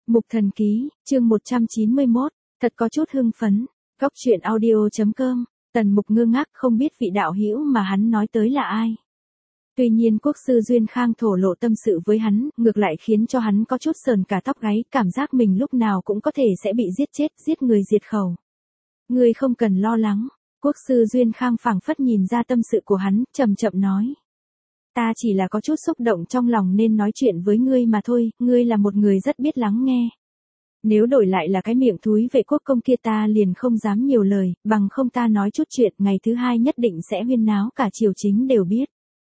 Mục Thần Ký, chương 191, thật có chút hưng phấn. Góc truyện audio.com, Tần Mục ngơ ngác không biết vị đạo hữu mà hắn nói tới là ai. Tuy nhiên quốc sư Duyên Khang thổ lộ tâm sự với hắn, ngược lại khiến cho hắn có chút sờn cả tóc gáy, cảm giác mình lúc nào cũng có thể sẽ bị giết chết, giết người diệt khẩu. Ngươi không cần lo lắng, quốc sư Duyên Khang phảng phất nhìn ra tâm sự của hắn, chậm chậm nói. Ta chỉ là có chút xúc động trong lòng nên nói chuyện với ngươi mà thôi, ngươi là một người rất biết lắng nghe. Nếu đổi lại là cái miệng thúi Vệ Quốc Công kia ta liền không dám nhiều lời, bằng không ta nói chút chuyện ngày thứ hai nhất định sẽ huyên náo cả triều chính đều biết.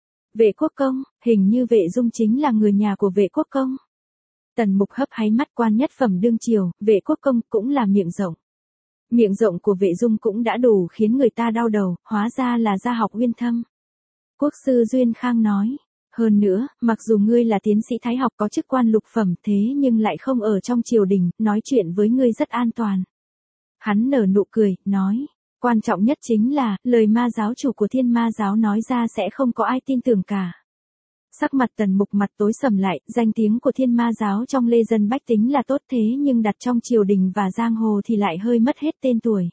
Vệ Quốc Công, hình như Vệ Dung chính là người nhà của Vệ Quốc Công. Tần Mục hấp háy mắt quan nhất phẩm đương triều, Vệ Quốc Công cũng là miệng rộng. Miệng rộng của Vệ Dung cũng đã đủ khiến người ta đau đầu, hóa ra là gia học uyên thâm. Quốc sư Duyên Khang nói, hơn nữa, mặc dù ngươi là tiến sĩ thái học có chức quan lục phẩm thế nhưng lại không ở trong triều đình, nói chuyện với ngươi rất an toàn. Hắn nở nụ cười, nói, quan trọng nhất chính là, lời ma giáo chủ của Thiên Ma giáo nói ra sẽ không có ai tin tưởng cả. Sắc mặt Tần Mục mặt tối sầm lại, danh tiếng của Thiên Ma giáo trong lê dân bách tính là tốt thế nhưng đặt trong triều đình và giang hồ thì lại hơi mất hết tên tuổi.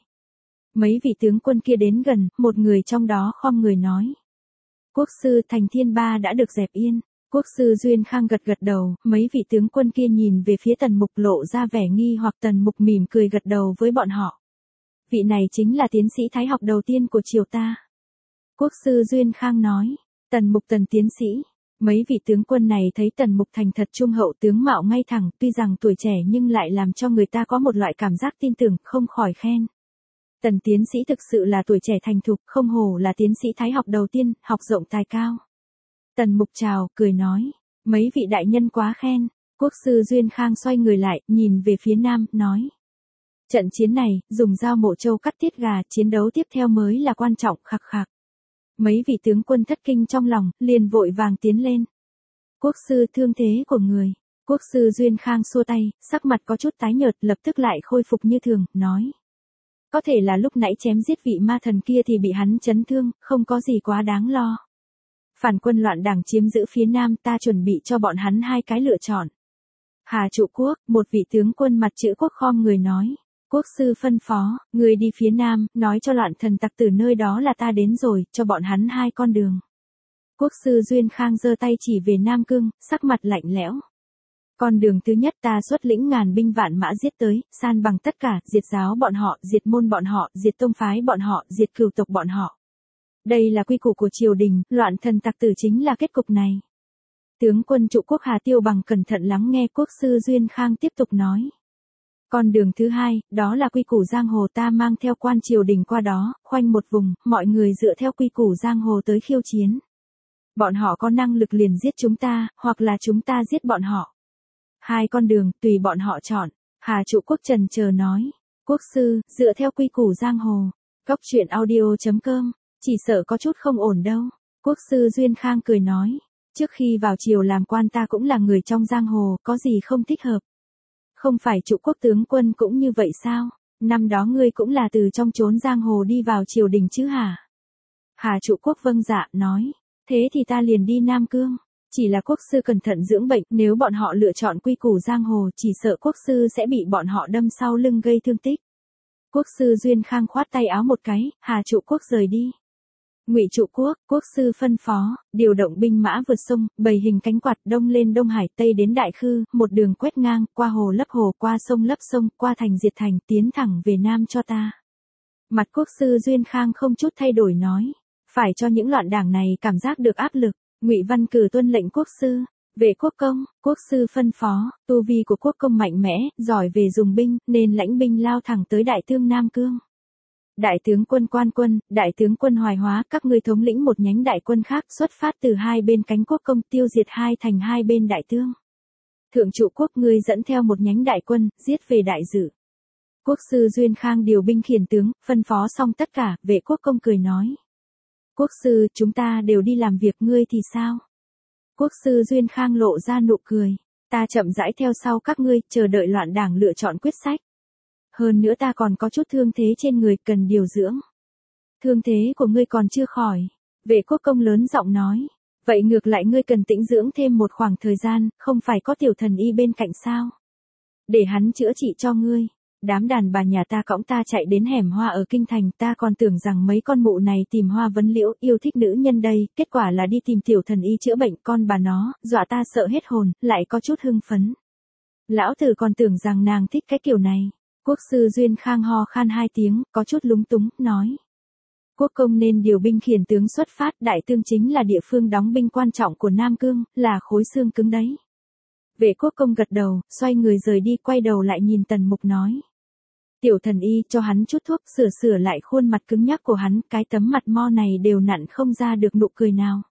Mấy vị tướng quân kia đến gần, một người trong đó khom người nói. Quốc sư thành Thiên Ba đã được dẹp yên. Quốc sư Duyên Khang gật gật đầu, mấy vị tướng quân kia nhìn về phía Tần Mục lộ ra vẻ nghi hoặc Tần Mục mỉm cười gật đầu với bọn họ. Vị này chính là tiến sĩ thái học đầu tiên của triều ta. Quốc sư Duyên Khang nói, Tần Mục Tần tiến sĩ. Mấy vị tướng quân này thấy Tần Mục thành thật trung hậu tướng mạo ngay thẳng, tuy rằng tuổi trẻ nhưng lại làm cho người ta có một loại cảm giác tin tưởng, không khỏi khen. Tần tiến sĩ thực sự là tuổi trẻ thành thục, không hổ là tiến sĩ thái học đầu tiên, học rộng tài cao. Tần Mục chào, cười nói, mấy vị đại nhân quá khen. Quốc sư Duyên Khang xoay người lại, nhìn về phía nam, nói. Trận chiến này, dùng dao mổ trâu cắt tiết gà, chiến đấu tiếp theo mới là quan trọng, khạc khạc. Mấy vị tướng quân thất kinh trong lòng, liền vội vàng tiến lên. Quốc sư thương thế của người. Quốc sư Duyên Khang xua tay, sắc mặt có chút tái nhợt, lập tức lại khôi phục như thường, nói. Có thể là lúc nãy chém giết vị ma thần kia thì bị hắn chấn thương, không có gì quá đáng lo. Phản quân loạn đảng chiếm giữ phía nam, ta chuẩn bị cho bọn hắn hai cái lựa chọn. Hà Trụ Quốc, một vị tướng quân mặt chữ quốc khom người nói. Quốc sư phân phó, người đi phía nam, nói cho loạn thần tặc tử nơi đó là ta đến rồi, cho bọn hắn hai con đường. Quốc sư Duyên Khang giơ tay chỉ về Nam Cương, sắc mặt lạnh lẽo. Con đường thứ nhất ta xuất lĩnh ngàn binh vạn mã giết tới, san bằng tất cả, diệt giáo bọn họ, diệt môn bọn họ, diệt tông phái bọn họ, diệt cửu tộc bọn họ. Đây là quy củ của triều đình, loạn thần tặc tử chính là kết cục này. Tướng quân Trụ Quốc Hà Tiêu Bằng cẩn thận lắng nghe quốc sư Duyên Khang tiếp tục nói. Con đường thứ hai, đó là quy củ giang hồ ta mang theo quan triều đình qua đó, khoanh một vùng, mọi người dựa theo quy củ giang hồ tới khiêu chiến. Bọn họ có năng lực liền giết chúng ta, hoặc là chúng ta giết bọn họ. Hai con đường, tùy bọn họ chọn. Hà Trụ Quốc trần chờ nói. Quốc sư, dựa theo quy củ giang hồ. Góc truyện audio.com, chỉ sợ có chút không ổn đâu. Quốc sư Duyên Khang cười nói. Trước khi vào triều làm quan ta cũng là người trong giang hồ, có gì không thích hợp. Không phải Trụ Quốc tướng quân cũng như vậy sao? Năm đó ngươi cũng là từ trong chốn giang hồ đi vào triều đình chứ hả? Hà Trụ Quốc vâng dạ, nói. Thế thì ta liền đi Nam Cương. Chỉ là quốc sư cẩn thận dưỡng bệnh, nếu bọn họ lựa chọn quy củ giang hồ chỉ sợ quốc sư sẽ bị bọn họ đâm sau lưng gây thương tích. Quốc sư Duyên Khang khoát tay áo một cái, Hà Trụ Quốc rời đi. Ngụy Trụ Quốc, quốc sư phân phó, điều động binh mã vượt sông, bày hình cánh quạt đông lên Đông Hải, tây đến Đại Khư, một đường quét ngang, qua hồ lấp hồ, qua sông lấp sông, qua thành diệt thành, tiến thẳng về Nam cho ta. Mặt quốc sư Duyên Khang không chút thay đổi nói, phải cho những loạn đảng này cảm giác được áp lực. Ngụy Văn Cử tuân lệnh quốc sư, Vệ Quốc Công, quốc sư phân phó, tu vi của quốc công mạnh mẽ, giỏi về dùng binh, nên lãnh binh lao thẳng tới Đại Thương Nam Cương. Đại tướng quân Quan Quân, đại tướng quân Hoài Hóa, các ngươi thống lĩnh một nhánh đại quân khác xuất phát từ hai bên cánh quốc công tiêu diệt hai thành hai bên Đại Thương. Thượng Trụ Quốc ngươi dẫn theo một nhánh đại quân, giết về Đại Dự. Quốc sư Duyên Khang điều binh khiển tướng, phân phó xong tất cả, Vệ Quốc Công cười nói. Quốc sư, chúng ta đều đi làm việc, ngươi thì sao? Quốc sư Duyên Khang lộ ra nụ cười. Ta chậm rãi theo sau các ngươi, chờ đợi loạn đảng lựa chọn quyết sách. Hơn nữa ta còn có chút thương thế trên người, cần điều dưỡng. Thương thế của ngươi còn chưa khỏi. Vệ Quốc Công lớn giọng nói. Vậy ngược lại ngươi cần tĩnh dưỡng thêm một khoảng thời gian, không phải có tiểu thần y bên cạnh sao? để hắn chữa trị cho ngươi. Đám đàn bà nhà ta cõng ta chạy đến hẻm hoa ở kinh thành, ta còn tưởng rằng mấy con mụ này tìm hoa vấn liễu yêu thích nữ nhân đây, kết quả là đi tìm tiểu thần y chữa bệnh, con bà nó, dọa ta sợ hết hồn, lại có chút hưng phấn. Lão tử còn tưởng rằng nàng thích cái kiểu này. Quốc sư Duyên Khang ho khan 2 tiếng, có chút lúng túng, nói. Quốc công nên điều binh khiển tướng xuất phát, Đại Tương chính là địa phương đóng binh quan trọng của Nam Cương, là khối xương cứng đấy. Vệ quốc công gật đầu, xoay người rời đi, quay đầu lại nhìn Tần Mục nói. Tiểu thần y cho hắn chút thuốc, sửa lại khuôn mặt cứng nhắc của hắn, cái tấm mặt mo này đều nặn không ra được nụ cười nào.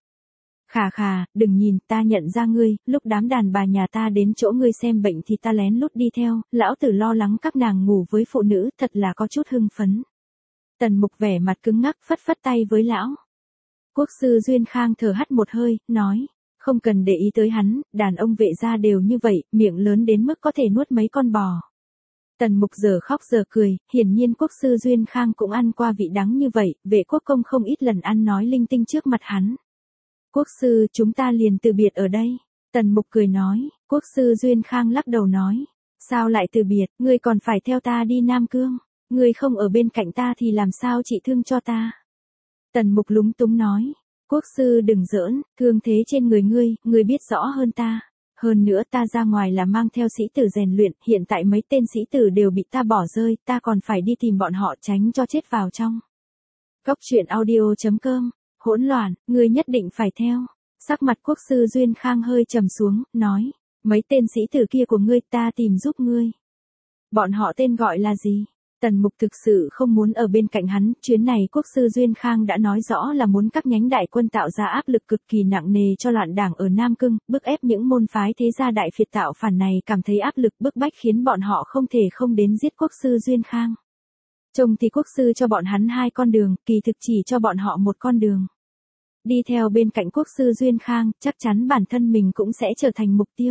Khà, đừng nhìn, ta nhận ra ngươi, lúc đám đàn bà nhà ta đến chỗ ngươi xem bệnh thì ta lén lút đi theo, lão tử lo lắng các nàng ngủ với phụ nữ, thật là có chút hưng phấn. Tần Mục vẻ mặt cứng ngắc, phất phất tay với lão. Quốc sư Duyên Khang thở hắt một hơi, nói, không cần để ý tới hắn, đàn ông Vệ gia đều như vậy, miệng lớn đến mức có thể nuốt mấy con bò. Tần Mục giờ khóc giờ cười, hiển nhiên quốc sư Duyên Khang cũng ăn qua vị đắng như vậy, Vệ quốc công không ít lần ăn nói linh tinh trước mặt hắn. Quốc sư, chúng ta liền từ biệt ở đây. Tần Mục cười nói, quốc sư Duyên Khang lắc đầu nói, sao lại từ biệt, ngươi còn phải theo ta đi Nam Cương, ngươi không ở bên cạnh ta thì làm sao trị thương cho ta. Tần Mục lúng túng nói, quốc sư đừng giỡn, thương thế trên người ngươi biết rõ hơn ta. Hơn nữa ta ra ngoài là mang theo sĩ tử rèn luyện, hiện tại mấy tên sĩ tử đều bị ta bỏ rơi, ta còn phải đi tìm bọn họ tránh cho chết vào trong. Cốc truyện audio.com, hỗn loạn, ngươi nhất định phải theo. Sắc mặt quốc sư Duyên Khang hơi trầm xuống, nói, mấy tên sĩ tử kia của ngươi ta tìm giúp ngươi. Bọn họ tên gọi là gì? Tần Mục thực sự không muốn ở bên cạnh hắn, chuyến này quốc sư Duyên Khang đã nói rõ là muốn các nhánh đại quân tạo ra áp lực cực kỳ nặng nề cho loạn đảng ở Nam Cương, bức ép những môn phái thế gia đại phiệt tạo phản này cảm thấy áp lực bức bách khiến bọn họ không thể không đến giết quốc sư Duyên Khang. Trông thì quốc sư cho bọn hắn 2 con đường, kỳ thực chỉ cho bọn họ 1 con đường. Đi theo bên cạnh quốc sư Duyên Khang, chắc chắn bản thân mình cũng sẽ trở thành mục tiêu.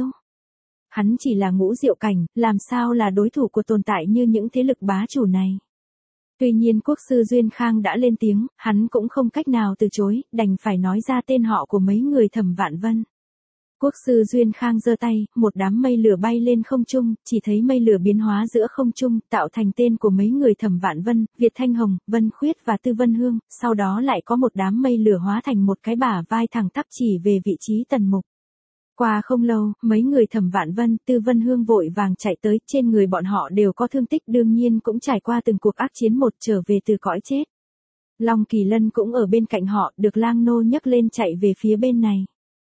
Hắn chỉ là ngũ diệu cảnh, làm sao là đối thủ của tồn tại như những thế lực bá chủ này. Tuy nhiên quốc sư Duyên Khang đã lên tiếng, hắn cũng không cách nào từ chối, đành phải nói ra tên họ của mấy người Thẩm Vạn Vân. Quốc sư Duyên Khang giơ tay, một đám mây lửa bay lên không trung, chỉ thấy mây lửa biến hóa giữa không trung, tạo thành tên của mấy người Thẩm Vạn Vân, Việt Thanh Hồng, Vân Khuyết và Tư Vân Hương, sau đó lại có một đám mây lửa hóa thành một cái bả vai thẳng tắp chỉ về vị trí Tần Mục. Qua không lâu, mấy người Thẩm Vạn Vân, Tư Vân Hương vội vàng chạy tới, trên người bọn họ đều có thương tích, đương nhiên cũng trải qua từng cuộc ác chiến một trở về từ cõi chết. Long Kỳ Lân cũng ở bên cạnh họ, được Lang Nô nhấc lên chạy về phía bên này.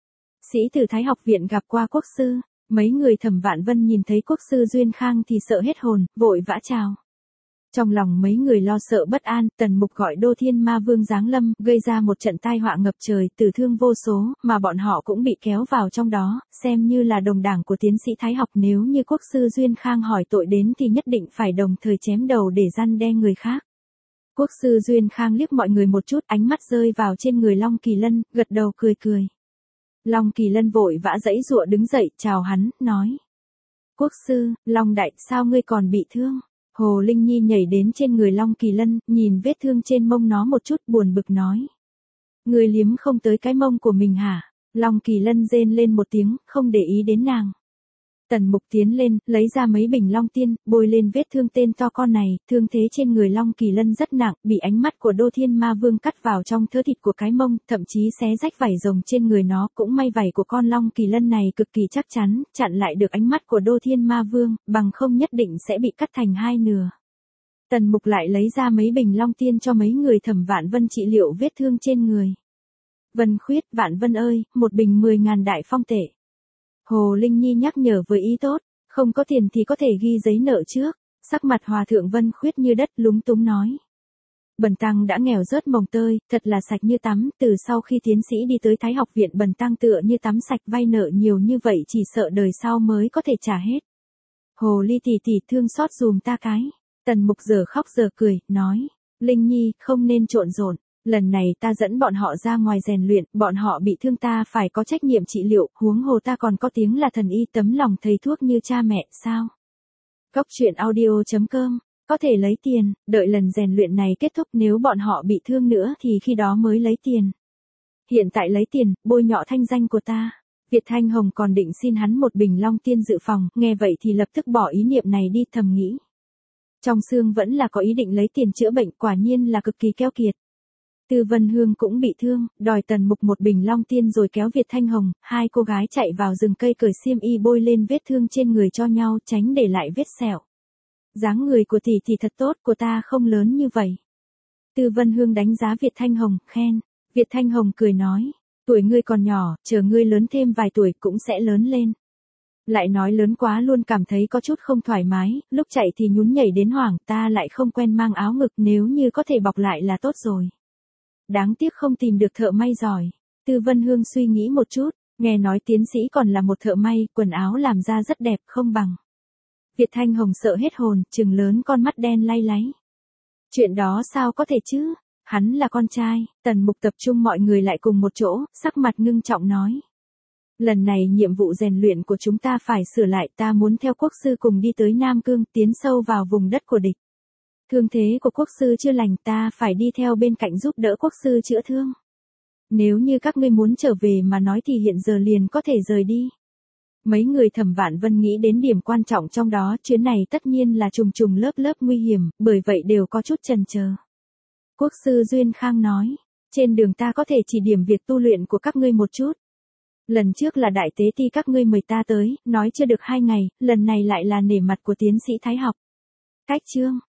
Sĩ tử Thái học viện gặp qua quốc sư, mấy người Thẩm Vạn Vân nhìn thấy quốc sư Duyên Khang thì sợ hết hồn, vội vã chào. Trong lòng mấy người lo sợ bất an, Tần Mục gọi Đô Thiên Ma Vương giáng lâm, gây ra một trận tai họa ngập trời, tử thương vô số, mà bọn họ cũng bị kéo vào trong đó, xem như là đồng đảng của tiến sĩ Thái học, nếu như quốc sư Duyên Khang hỏi tội đến thì nhất định phải đồng thời chém đầu để răn đe người khác. Quốc sư Duyên Khang liếc mọi người một chút, ánh mắt rơi vào trên người Long Kỳ Lân, gật đầu cười cười. Long Kỳ Lân vội vã giãy giụa đứng dậy, chào hắn, nói. Quốc sư, Long đại, sao ngươi còn bị thương? Hồ Linh Nhi nhảy đến trên người Long Kỳ Lân, nhìn vết thương trên mông nó một chút, buồn bực nói. Ngươi liếm không tới cái mông của mình hả? Long Kỳ Lân rên lên một tiếng, không để ý đến nàng. Tần Mục tiến lên, lấy ra mấy bình long tiên, bôi lên vết thương tên to con này, thương thế trên người Long Kỳ Lân rất nặng, bị ánh mắt của Đô Thiên Ma Vương cắt vào trong thớ thịt của cái mông, thậm chí xé rách vảy rồng trên người nó, cũng may vảy của con Long Kỳ Lân này cực kỳ chắc chắn, chặn lại được ánh mắt của Đô Thiên Ma Vương, bằng không nhất định sẽ bị cắt thành 2 nửa. Tần Mục lại lấy ra mấy bình long tiên cho mấy người Thẩm Vạn Vân trị liệu vết thương trên người. Vân Khuyết, Vạn Vân ơi, một bình 10.000 đại phong tệ. Hồ Linh Nhi nhắc nhở với ý tốt, không có tiền thì có thể ghi giấy nợ trước. Sắc mặt Hòa thượng Vân Khuyết như đất, lúng túng nói. Bần tăng đã nghèo rớt mồng tơi, thật là sạch như tắm, từ sau khi tiến sĩ đi tới Thái học viện bần tăng tựa như tắm sạch, vay nợ nhiều như vậy chỉ sợ đời sau mới có thể trả hết. Hồ Ly tỷ tỷ thương xót dùm ta cái. Tần Mục giờ khóc giờ cười, nói. Linh Nhi, không nên trộn rộn. Lần này ta dẫn bọn họ ra ngoài rèn luyện, bọn họ bị thương ta phải có trách nhiệm trị liệu, huống hồ ta còn có tiếng là thần y, tấm lòng thầy thuốc như cha mẹ, sao? Cốc truyện audio.com, có thể lấy tiền, đợi lần rèn luyện này kết thúc, nếu bọn họ bị thương nữa thì khi đó mới lấy tiền. Hiện tại lấy tiền, bôi nhọ thanh danh của ta. Việt Thanh Hồng còn định xin hắn một bình long tiên dự phòng, nghe vậy thì lập tức bỏ ý niệm này đi, thầm nghĩ. Trong xương vẫn là có ý định lấy tiền chữa bệnh, quả nhiên là cực kỳ keo kiệt. Tư Vân Hương cũng bị thương, đòi Tần Mục một bình long tiên rồi kéo Việt Thanh Hồng, hai cô gái chạy vào rừng cây cởi xiêm y bôi lên vết thương trên người cho nhau, tránh để lại vết sẹo. Dáng người của tỷ tỷ thật tốt, của ta không lớn như vậy. Tư Vân Hương đánh giá Việt Thanh Hồng, khen. Việt Thanh Hồng cười nói, tuổi ngươi còn nhỏ, chờ ngươi lớn thêm vài tuổi cũng sẽ lớn lên. Lại nói lớn quá luôn cảm thấy có chút không thoải mái, lúc chạy thì nhún nhảy đến hoảng, ta lại không quen mang áo ngực, nếu như có thể bọc lại là tốt rồi. Đáng tiếc không tìm được thợ may giỏi. Tư Vân Hương suy nghĩ một chút, nghe nói tiến sĩ còn là một thợ may, quần áo làm ra rất đẹp, không bằng. Việt Thanh Hồng sợ hết hồn, trừng lớn con mắt đen lay láy. Chuyện đó sao có thể chứ? Hắn là con trai. Tần Mục tập trung mọi người lại cùng một chỗ, sắc mặt ngưng trọng nói. Lần này nhiệm vụ rèn luyện của chúng ta phải sửa lại, ta muốn theo quốc sư cùng đi tới Nam Cương, tiến sâu vào vùng đất của địch. Thương thế của quốc sư chưa lành, ta phải đi theo bên cạnh giúp đỡ quốc sư chữa thương. Nếu như các ngươi muốn trở về mà nói thì hiện giờ liền có thể rời đi. Mấy người Thẩm Vạn Vân nghĩ đến điểm quan trọng trong đó, chuyến này tất nhiên là trùng trùng lớp lớp nguy hiểm, bởi vậy đều có chút chần chờ. Quốc sư Duyên Khang nói, trên đường ta có thể chỉ điểm việc tu luyện của các ngươi một chút. Lần trước là đại tế ti các ngươi mời ta tới, nói chưa được 2 ngày, lần này lại là nể mặt của tiến sĩ Thái học. Cách chương.